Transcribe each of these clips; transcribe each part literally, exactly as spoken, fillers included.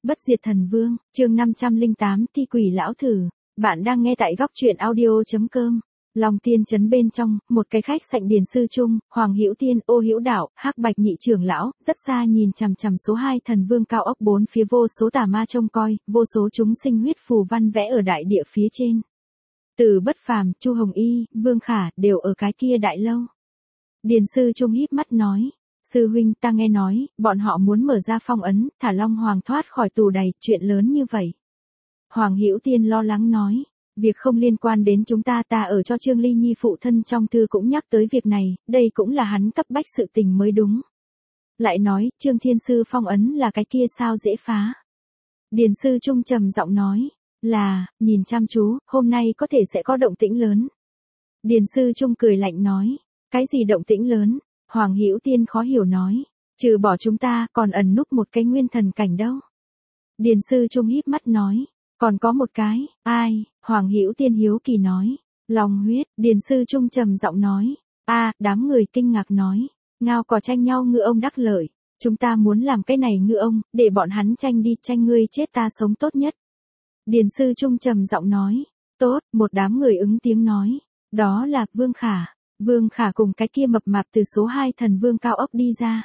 Bất diệt thần vương, chương năm trăm lẻ tám Thi quỷ lão thử. Bạn đang nghe tại góc truyện audio chấm com. Long Tiên trấn bên trong, một cái khách sạn Điền Sư Trung, Hoàng Hữu Tiên, Ô Hữu Đạo, Hắc Bạch nhị trưởng lão, rất xa nhìn chằm chằm số hai thần vương cao ốc, bốn phía vô số tà ma trông coi, vô số chúng sinh huyết phù văn vẽ ở đại địa phía trên. Từ Bất Phàm, Chu Hồng Y, Vương Khả đều ở cái kia đại lâu. Điền Sư Trung híp mắt nói: "Sư huynh, ta nghe nói, bọn họ muốn mở ra phong ấn, thả Long Hoàng thoát khỏi tù đầy, chuyện lớn như vậy." Hoàng Hữu Tiên lo lắng nói: "Việc không liên quan đến chúng ta, ta ở cho Trương Ly Nhi phụ thân trong thư cũng nhắc tới việc này, đây cũng là hắn cấp bách sự tình mới đúng." Lại nói, Trương Thiên Sư phong ấn là cái kia sao dễ phá? Điền Sư Trung trầm giọng nói: "Là, nhìn chăm chú, hôm nay có thể sẽ có động tĩnh lớn." Điền Sư Trung cười lạnh nói: "Cái gì động tĩnh lớn?" Hoàng Hữu Tiên khó hiểu nói: "Trừ bỏ chúng ta, còn ẩn núp một cái nguyên thần cảnh đâu." Điền Sư Trung híp mắt nói: "Còn có một cái, ai?" Hoàng Hữu Tiên hiếu kỳ nói: "Long huyết." Điền Sư Trung trầm giọng nói: "A." Đám người kinh ngạc nói: "Ngao cò tranh nhau ngư ông đắc lợi, chúng ta muốn làm cái này ngư ông, để bọn hắn tranh đi, tranh ngươi chết ta sống tốt nhất." Điền Sư Trung trầm giọng nói: "Tốt." Một đám người ứng tiếng nói: "Đó là Vương Khả." Vương Khả cùng cái kia mập mạp từ số hai thần vương cao ốc đi ra.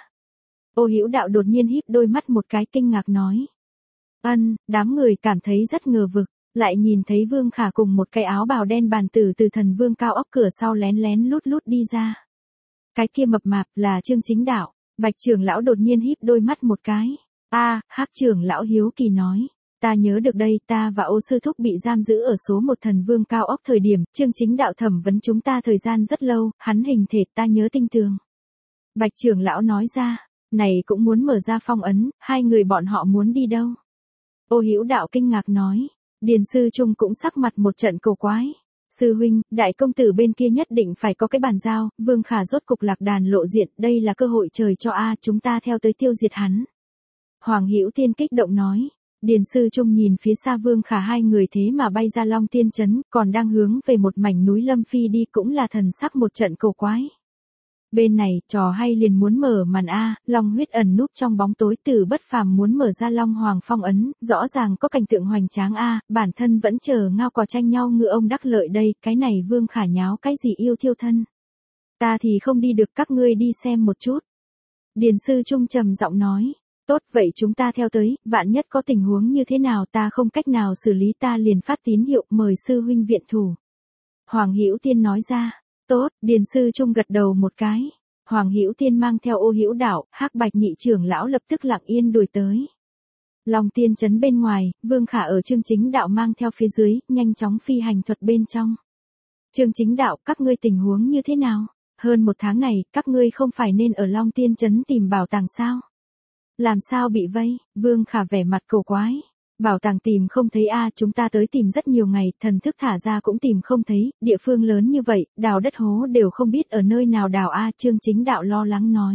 Ô Hữu Đạo đột nhiên híp đôi mắt một cái, kinh ngạc nói: "Ân." Đám người cảm thấy rất ngờ vực, lại nhìn thấy Vương Khả cùng một cái áo bào đen bàn tử từ thần vương cao ốc cửa sau lén lén lút lút đi ra. Cái kia mập mạp là Trương Chính Đạo. Bạch trưởng lão đột nhiên híp đôi mắt một cái. "A." Hắc trưởng lão hiếu kỳ nói: "Ta nhớ được đây, ta và Ô sư thúc bị giam giữ ở số một thần vương cao ốc thời điểm, Trương Chính Đạo thẩm vấn chúng ta thời gian rất lâu, hắn hình thể ta nhớ tinh tường." Bạch trưởng lão nói ra: "Này cũng muốn mở ra phong ấn, hai người bọn họ muốn đi đâu?" Ô Hữu Đạo kinh ngạc nói. Điền Sư Trung cũng sắc mặt một trận cổ quái. "Sư huynh, đại công tử bên kia nhất định phải có cái bàn giao, Vương Khả rốt cục lạc đàn lộ diện, đây là cơ hội trời cho a, chúng ta theo tới tiêu diệt hắn." Hoàng Hữu Tiên kích động nói. Điền Sư Trung nhìn phía xa Vương Khả hai người thế mà bay ra Long Tiên trấn, còn đang hướng về một mảnh núi lâm phi đi, cũng là thần sắc một trận cổ quái. Bên này, trò hay liền muốn mở màn a, Long huyết ẩn núp trong bóng tối, Từ Bất Phàm muốn mở ra Long Hoàng phong ấn, rõ ràng có cảnh tượng hoành tráng a, bản thân vẫn chờ ngao cò tranh nhau ngư ông đắc lợi đây, cái này Vương Khả nháo cái gì yêu thiêu thân. Ta thì không đi được, các ngươi đi xem một chút. Điền Sư Trung trầm giọng nói: "Tốt, vậy chúng ta theo tới, vạn nhất có tình huống như thế nào ta không cách nào xử lý, ta liền phát tín hiệu mời sư huynh viện thủ." Hoàng Hữu Tiên nói ra. "Tốt." Điền Sư Trung gật đầu một cái. Hoàng Hữu Tiên mang theo Ô Hữu Đạo, Hắc Bạch nhị trưởng lão lập tức lặng yên đuổi tới. Long Tiên trấn bên ngoài, Vương Khả ở Trương Chính Đạo mang theo phía dưới, nhanh chóng phi hành thuật bên trong. "Trương Chính Đạo, các ngươi tình huống như thế nào? Hơn một tháng này, các ngươi không phải nên ở Long Tiên trấn tìm bảo tàng sao? Làm sao bị vây?" Vương Khả vẻ mặt cổ quái. "Bảo tàng tìm không thấy a, chúng ta tới tìm rất nhiều ngày, thần thức thả ra cũng tìm không thấy, địa phương lớn như vậy, đào đất hố đều không biết ở nơi nào đào a." Trương Chính Đạo lo lắng nói.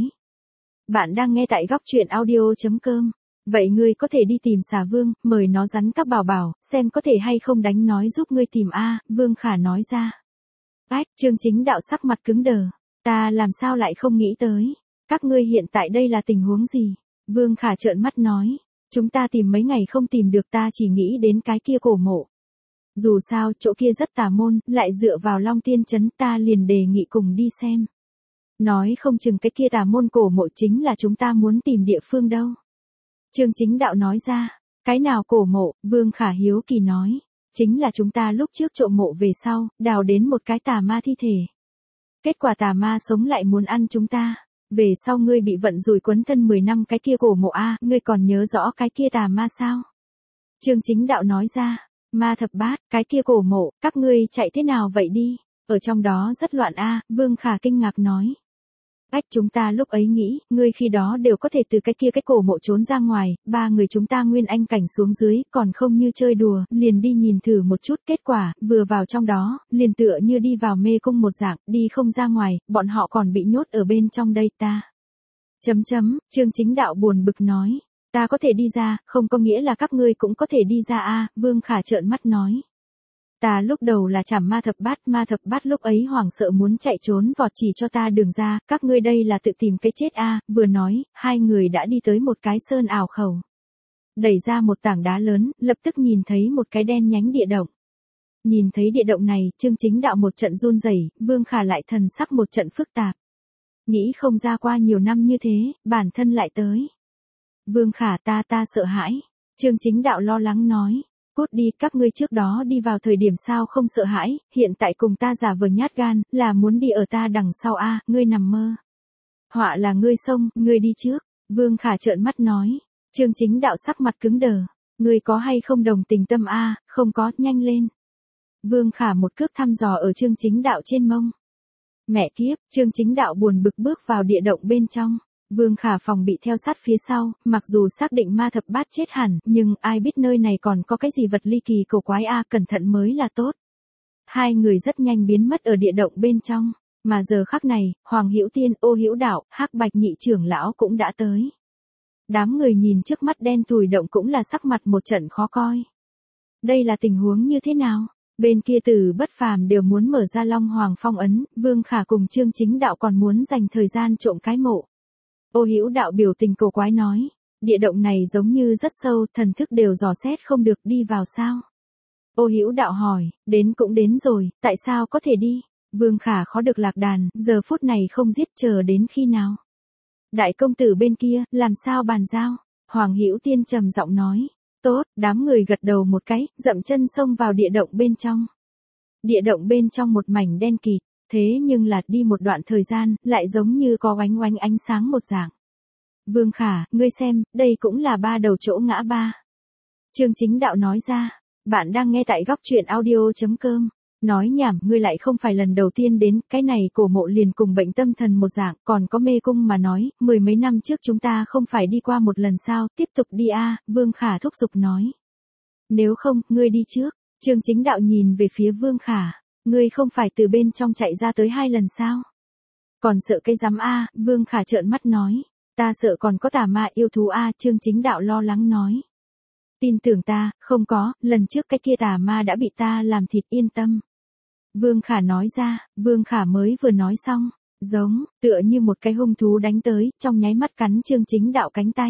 Bạn đang nghe tại góc truyện audio chấm com. "Vậy ngươi có thể đi tìm Xà Vương, mời nó rắn các bảo bảo, xem có thể hay không đánh nói giúp ngươi tìm a." Vương Khả nói ra. Ách, Trương Chính Đạo sắc mặt cứng đờ. "Ta làm sao lại không nghĩ tới? Các ngươi hiện tại đây là tình huống gì?" Vương Khả trợn mắt nói. "Chúng ta tìm mấy ngày không tìm được, ta chỉ nghĩ đến cái kia cổ mộ. Dù sao, chỗ kia rất tà môn, lại dựa vào Long Tiên trấn, ta liền đề nghị cùng đi xem. Nói không chừng cái kia tà môn cổ mộ chính là chúng ta muốn tìm địa phương đâu." Trương Chính Đạo nói ra. "Cái nào cổ mộ?" Vương Khả hiếu kỳ nói. "Chính là chúng ta lúc trước trộm mộ về sau, đào đến một cái tà ma thi thể. Kết quả tà ma sống lại muốn ăn chúng ta. Về sau ngươi bị vận rủi quấn thân mười năm, cái kia cổ mộ a, ngươi còn nhớ rõ cái kia tà ma sao?" Trương Chính Đạo nói ra. "Ma thập bát, cái kia cổ mộ, các ngươi chạy thế nào vậy đi? Ở trong đó rất loạn a." Vương Khả kinh ngạc nói. "Ách, chúng ta lúc ấy nghĩ, ngươi khi đó đều có thể từ cái kia cái cổ mộ trốn ra ngoài, ba người chúng ta nguyên anh cảnh xuống dưới, còn không như chơi đùa, liền đi nhìn thử một chút, kết quả, vừa vào trong đó, liền tựa như đi vào mê cung một dạng, đi không ra ngoài, bọn họ còn bị nhốt ở bên trong đây ta." Chấm chấm, Trương Chính Đạo buồn bực nói. "Ta có thể đi ra, không có nghĩa là các ngươi cũng có thể đi ra a." Vương Khả trợn mắt nói. "Ta lúc đầu là chảm ma thập bát, ma thập bát lúc ấy hoảng sợ muốn chạy trốn vọt chỉ cho ta đường ra, các ngươi đây là tự tìm cái chết a." Vừa nói, hai người đã đi tới một cái sơn ảo khẩu. đẩy ra một tảng đá lớn, lập tức nhìn thấy một cái đen nhánh địa động. Nhìn thấy địa động này, Chương Chính Đạo một trận run rẩy, Vương Khả lại thần sắc một trận phức tạp. Nghĩ không ra qua nhiều năm như thế, bản thân lại tới. Vương Khả ta ta sợ hãi. Chương Chính Đạo lo lắng nói. Cút đi, các ngươi trước đó đi vào thời điểm sao không sợ hãi, hiện tại cùng ta giả vờ nhát gan, là muốn đi ở ta đằng sau a, à, ngươi nằm mơ. Họa là ngươi xông, ngươi đi trước. Vương Khả trợn mắt nói. Chương Chính Đạo sắc mặt cứng đờ. Ngươi có hay không đồng tình tâm a, à, không có, nhanh lên. Vương Khả một cước thăm dò ở Chương Chính Đạo trên mông. Mẹ kiếp, Chương Chính Đạo buồn bực bước vào địa động bên trong. Vương Khả phòng bị theo sát phía sau, mặc dù xác định ma thập bát chết hẳn, nhưng ai biết nơi này còn có cái gì vật ly kỳ cổ quái a, cẩn thận mới là tốt. Hai người rất nhanh biến mất ở địa động bên trong, mà giờ khắc này, Hoàng Hữu Tiên, Ô Hữu Đạo, Hắc Bạch nhị trưởng lão cũng đã tới. Đám người nhìn trước mắt đen tủi động cũng là sắc mặt một trận khó coi. Đây là tình huống như thế nào? Bên kia Tử Bất Phàm đều muốn mở ra Long Hoàng phong ấn, Vương Khả cùng Chương Chính Đạo còn muốn dành thời gian trộm cái mộ. Ô Hữu Đạo biểu tình cổ quái nói, địa động này giống như rất sâu, thần thức đều dò xét không được, đi vào sao? Ô Hữu Đạo hỏi, đến cũng đến rồi, tại sao có thể đi? Vương Khả khó được lạc đàn, giờ phút này không giết chờ đến khi nào? Đại công tử bên kia, làm sao bàn giao? Hoàng Hữu Tiên trầm giọng nói, tốt, đám người gật đầu một cái, dậm chân xông vào địa động bên trong. Địa động bên trong một mảnh đen kịt. Thế nhưng là đi một đoạn thời gian, lại giống như có oánh oánh ánh sáng một dạng. Vương Khả, ngươi xem, đây cũng là ba đầu chỗ ngã ba. Chương Chính Đạo nói ra, bạn đang nghe tại góc truyện audio chấm com. Nói nhảm, ngươi lại không phải lần đầu tiên đến, cái này cổ mộ liền cùng bệnh tâm thần một dạng, còn có mê cung mà nói, mười mấy năm trước chúng ta không phải đi qua một lần sao, tiếp tục đi a, Vương Khả thúc giục nói. Nếu không, ngươi đi trước. Chương Chính Đạo nhìn về phía Vương Khả. Ngươi không phải từ bên trong chạy ra tới hai lần sao? Còn sợ cái rắm a, Vương Khả trợn mắt nói. Ta sợ còn có tà ma yêu thú a, Chương Chính Đạo lo lắng nói. Tin tưởng ta, không có, lần trước cái kia tà ma đã bị ta làm thịt, yên tâm. Vương Khả nói ra, Vương Khả mới vừa nói xong, giống, tựa như một cái hung thú đánh tới, trong nháy mắt cắn Chương Chính Đạo cánh tay.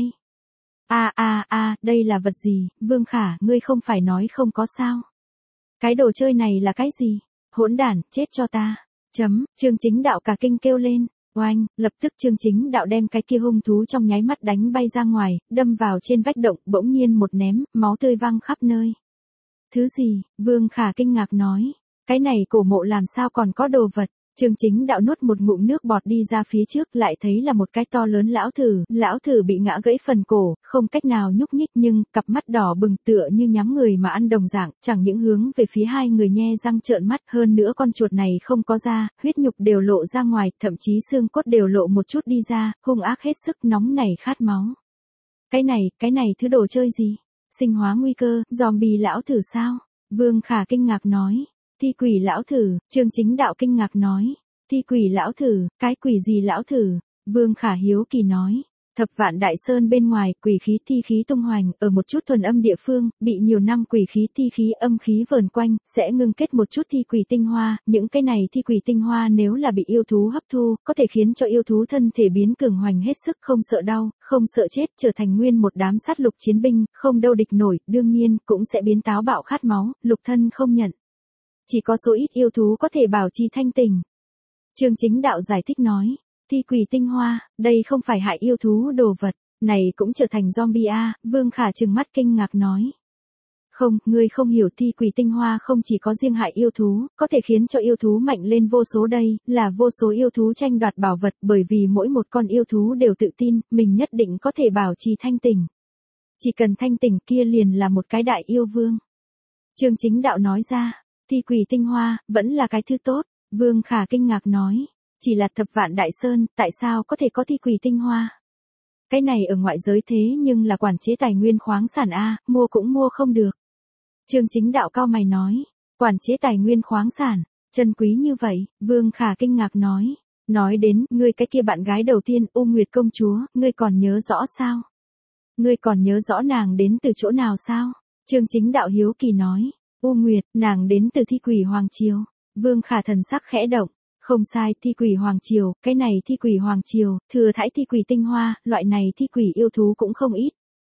A a a, đây là vật gì, Vương Khả, ngươi không phải nói không có sao? Cái đồ chơi này là cái gì? Hỗn đản, chết cho ta. Chấm, Chương Chính Đạo cả kinh kêu lên. Oanh, lập tức Chương Chính Đạo đem cái kia hung thú trong nháy mắt đánh bay ra ngoài, đâm vào trên vách động, bỗng nhiên một ném, máu tươi văng khắp nơi. Thứ gì? Vương Khả kinh ngạc nói. Cái này cổ mộ làm sao còn có đồ vật? Chương Chính Đạo nuốt một ngụm nước bọt đi ra phía trước, lại thấy là một cái to lớn lão thử, lão thử bị ngã gãy phần cổ, không cách nào nhúc nhích, nhưng cặp mắt đỏ bừng tựa như nhắm người mà ăn đồng dạng, chẳng những hướng về phía hai người nhe răng trợn mắt, hơn nữa con chuột này không có da, huyết nhục đều lộ ra ngoài, thậm chí xương cốt đều lộ một chút đi ra, hung ác hết sức, nóng nảy khát máu. Cái này, cái này thứ đồ chơi gì? Sinh hóa nguy cơ, zombie lão thử sao? Vương Khả kinh ngạc nói. Thi quỷ lão thử, Chương Chính Đạo kinh ngạc nói. Thi quỷ lão thử, cái quỷ gì lão thử? Vương Khả hiếu kỳ nói. Thập Vạn Đại Sơn bên ngoài, quỷ khí thi khí tung hoành, ở một chút thuần âm địa phương, bị nhiều năm quỷ khí thi khí âm khí vờn quanh, sẽ ngưng kết một chút thi quỷ tinh hoa, những cái này thi quỷ tinh hoa nếu là bị yêu thú hấp thu, có thể khiến cho yêu thú thân thể biến cường hoành hết sức, không sợ đau, không sợ chết, trở thành nguyên một đám sát lục chiến binh, không đâu địch nổi, đương nhiên, cũng sẽ biến táo bạo khát máu, lục thân không nhận. Chỉ có số ít yêu thú có thể bảo trì thanh tình. Chương Chính Đạo giải thích nói, thi quỷ tinh hoa, đây không phải hại yêu thú đồ vật, này cũng trở thành zombie a, Vương Khả trừng mắt kinh ngạc nói. Không, ngươi không hiểu, thi quỷ tinh hoa không chỉ có riêng hại yêu thú, có thể khiến cho yêu thú mạnh lên vô số đây, là vô số yêu thú tranh đoạt bảo vật, bởi vì mỗi một con yêu thú đều tự tin, mình nhất định có thể bảo trì thanh tình. Chỉ cần thanh tình kia liền là một cái đại yêu vương. Chương Chính Đạo nói ra. Thi quỷ tinh hoa, vẫn là cái thứ tốt, Vương Khả kinh ngạc nói, chỉ là Thập Vạn Đại Sơn, tại sao có thể có thi quỷ tinh hoa? Cái này ở ngoại giới thế nhưng là quản chế tài nguyên khoáng sản a, mua cũng mua không được. Chương Chính Đạo cao mày nói, quản chế tài nguyên khoáng sản, chân quý như vậy, Vương Khả kinh ngạc nói, nói đến, ngươi cái kia bạn gái đầu tiên, U Nguyệt công chúa, ngươi còn nhớ rõ sao? Ngươi còn nhớ rõ nàng đến từ chỗ nào sao? Chương Chính Đạo hiếu kỳ nói. U Nguyệt, nàng đến từ thi quỷ Hoàng Triều. Vương Khả thần sắc khẽ động. Không sai, thi quỷ Hoàng Triều, cái này thi quỷ Hoàng Triều, thừa thãi thi quỷ tinh hoa, loại này thi quỷ yêu thú cũng không ít.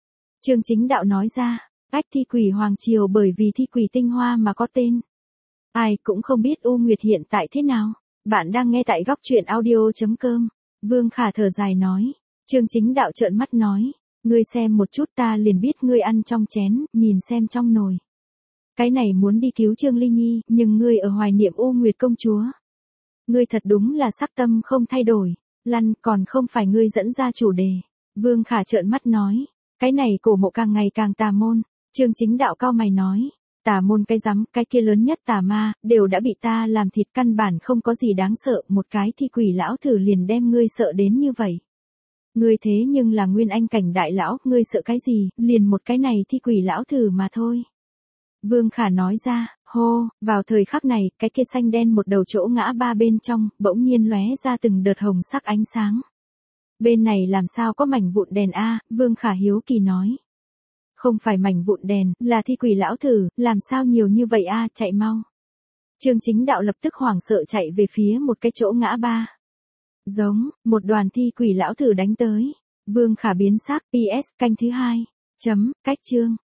Trương Chính Đạo nói ra, ách thi quỷ Hoàng Triều bởi vì thi quỷ tinh hoa mà có tên. Ai cũng không biết U Nguyệt hiện tại thế nào. Bạn đang nghe tại góc truyện audio.com. Vương Khả thở dài nói. Trương Chính Đạo trợn mắt nói. Ngươi xem một chút ta liền biết ngươi ăn trong chén, nhìn xem trong nồi. Cái này muốn đi cứu Trương Ly Nhi, nhưng ngươi ở hoài niệm U Nguyệt công chúa. Ngươi thật đúng là sắc tâm không thay đổi. Lăn còn không phải ngươi dẫn ra chủ đề. Vương Khả trợn mắt nói. Cái này cổ mộ càng ngày càng tà môn. Trương Chính Đạo cao mày nói. Tà môn cái rắm, cái kia lớn nhất tà ma, đều đã bị ta làm thịt, căn bản không có gì đáng sợ, một cái thi quỷ lão thử liền đem ngươi sợ đến như vậy. Ngươi thế nhưng là nguyên anh cảnh đại lão, ngươi sợ cái gì, liền một cái này thi quỷ lão thử mà thôi. Vương Khả nói ra, hô, vào thời khắc này, cái kia xanh đen một đầu chỗ ngã ba bên trong, bỗng nhiên lóe ra từng đợt hồng sắc ánh sáng. Bên này làm sao có mảnh vụn đèn a? Vương Khả hiếu kỳ nói. Không phải mảnh vụn đèn, là thi quỷ lão thử, làm sao nhiều như vậy a, chạy mau. Trương Chính Đạo lập tức hoảng sợ chạy về phía một cái chỗ ngã ba. Giống, một đoàn thi quỷ lão thử đánh tới. Vương Khả biến sắc, pê ét, canh thứ hai. Chấm, cách chương.